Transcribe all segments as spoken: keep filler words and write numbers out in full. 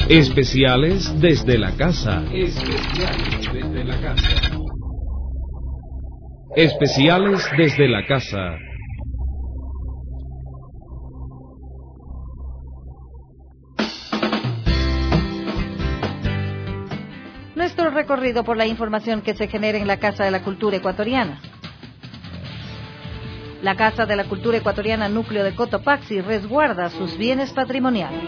Especiales desde la casa. Especiales desde la casa. Especiales desde la casa. Nuestro recorrido por la información que se genera en la Casa de la Cultura Ecuatoriana. La Casa de la Cultura Ecuatoriana Núcleo de Cotopaxi resguarda sus bienes patrimoniales.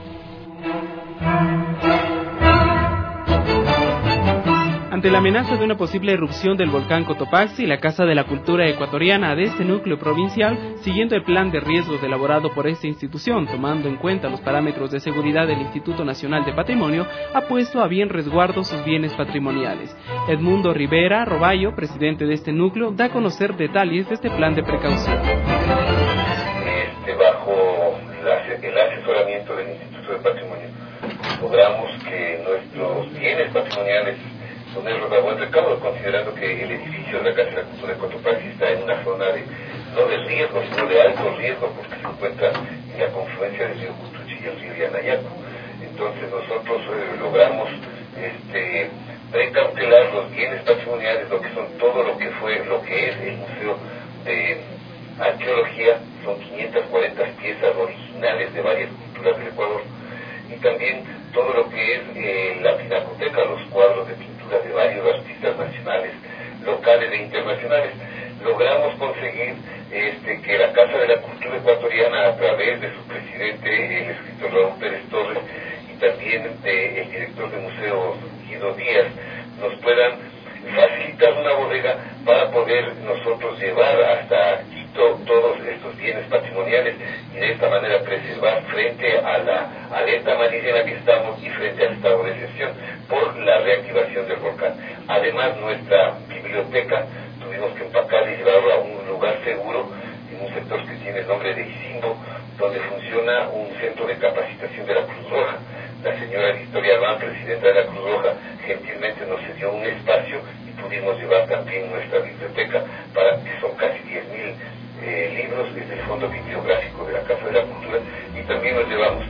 Ante la amenaza de una posible erupción del volcán Cotopaxi, la Casa de la Cultura Ecuatoriana de este núcleo provincial, siguiendo el plan de riesgos elaborado por esta institución, tomando en cuenta los parámetros de seguridad del Instituto Nacional de Patrimonio, ha puesto a bien resguardo sus bienes patrimoniales. Edmundo Rivera Roballo, presidente de este núcleo, da a conocer detalles de este plan de precaución. Este, bajo la, el asesoramiento del Instituto de Patrimonio, logramos que nuestros bienes patrimoniales ponerlos a buen recaudo, considerando que el edificio de la Casa de la Cultura de Cotopaxi está en una zona de, no de riesgo, sino de alto riesgo, porque se encuentra en la confluencia del río Cutuchi y el río Yanayaco. Entonces nosotros eh, logramos este, precautelar los bienes patrimoniales, lo que son todo lo que fue, lo que es el Museo de Arqueología, son quinientas cuarenta piezas originales de varias culturas del Ecuador, y también todo lo que es eh, la pinacoteca, los cuadros de pintura de varios artistas nacionales, locales e internacionales. Logramos conseguir este, que la Casa de la Cultura Ecuatoriana, a través de su presidente, el escritor Raúl Pérez Torres, y también del director de museos, Guido Díaz, nos puedan facilitar una bodega para poder nosotros llevar hasta Quito todos estos bienes patrimoniales y de esta manera preservar frente a la alerta amarilla en la que estamos y frente al estado de excepción por la reactivación del volcán. Además, nuestra biblioteca tuvimos que empacar y llevarla a un lugar seguro en un sector que tiene el nombre de Isimbo, donde funciona un centro de capacitación de la Cruz Roja. La señora Victoria Albán, presidenta de la Cruz Roja, gentilmente nos cedió un espacio y pudimos llevar también nuestra biblioteca, para que son casi diez mil eh, libros desde el fondo bibliográfico de la Casa de la Cultura, y también los llevamos.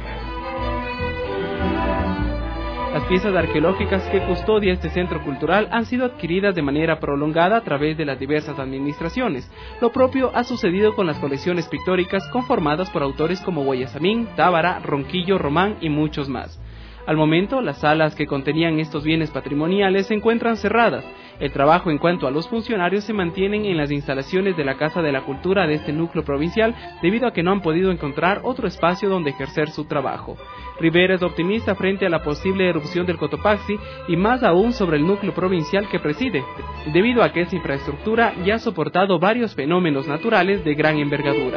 Las piezas arqueológicas que custodia este centro cultural han sido adquiridas de manera prolongada a través de las diversas administraciones. Lo propio ha sucedido con las colecciones pictóricas conformadas por autores como Guayasamín, Tábara, Ronquillo, Román y muchos más. Al momento, las salas que contenían estos bienes patrimoniales se encuentran cerradas. El trabajo en cuanto a los funcionarios se mantienen en las instalaciones de la Casa de la Cultura de este núcleo provincial, debido a que no han podido encontrar otro espacio donde ejercer su trabajo. Rivera es optimista frente a la posible erupción del Cotopaxi y más aún sobre el núcleo provincial que preside, debido a que esa infraestructura ya ha soportado varios fenómenos naturales de gran envergadura.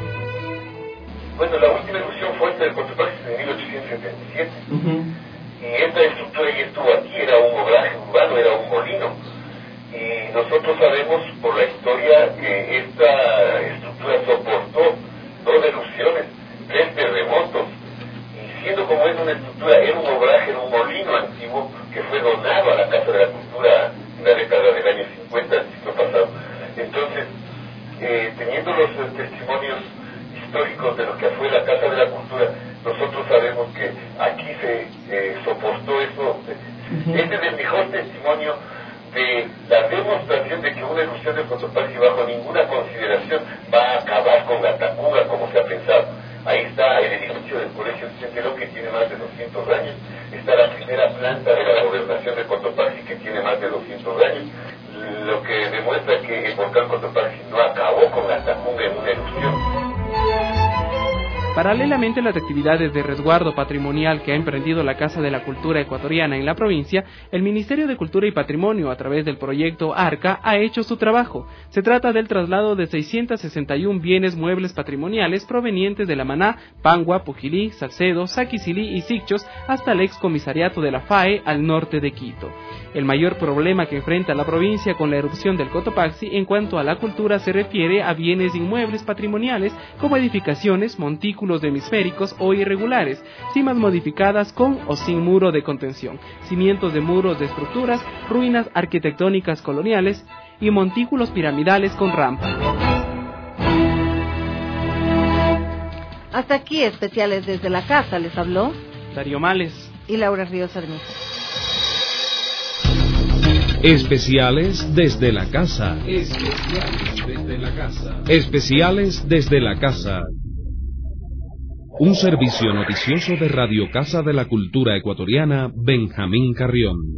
Bueno, la última erupción fuerte del Cotopaxi de mil ochocientos setenta y siete. Uh-huh. Y esta estructura ya estuvo aquí, era un oblaje urbano, era un molino. Y nosotros sabemos por la historia que esta estructura soportó dos erupciones, tres terremotos. Y siendo como es una estructura, era un oblaje, era un molino antiguo que fue donado a la Casa de la Cultura en la década del año cincuenta del siglo pasado. Entonces, eh, teniendo los eh, testimonios históricos de lo que fue la Casa de la Cultura, nosotros sabemos que aquí se eh, soportó eso. Este es el mejor testimonio de la demostración de que una erupción del Cotopaxi bajo ninguna consideración va a acabar con la Tacunga como se ha pensado. Ahí está el edificio del Colegio Centeno, que tiene más de doscientos años. Está la primera planta de la gobernación de Cotopaxi, que tiene más de doscientos años. Lo que demuestra que el volcán Cotopaxi no acabó con la Tacunga en una erupción. Paralelamente a las actividades de resguardo patrimonial que ha emprendido la Casa de la Cultura Ecuatoriana en la provincia, el Ministerio de Cultura y Patrimonio, a través del proyecto ARCA, ha hecho su trabajo. Se trata del traslado de seiscientos sesenta y uno bienes muebles patrimoniales provenientes de La Maná, Pangua, Pujilí, Salcedo, Saquicilí y Sicchos hasta el ex comisariato de la F A E al norte de Quito. El mayor problema que enfrenta la provincia con la erupción del Cotopaxi en cuanto a la cultura se refiere a bienes inmuebles patrimoniales como edificaciones, montículos de hemisféricos o irregulares, cimas modificadas con o sin muro de contención, cimientos de muros de estructuras, ruinas arquitectónicas coloniales y montículos piramidales con rampa. Hasta aquí especiales desde la casa, les habló Darío Males. y Laura Ríos Armija. Especiales desde la casa. Especiales desde la casa. Especiales desde la casa. Un servicio noticioso de Radio Casa de la Cultura Ecuatoriana, Benjamín Carrión.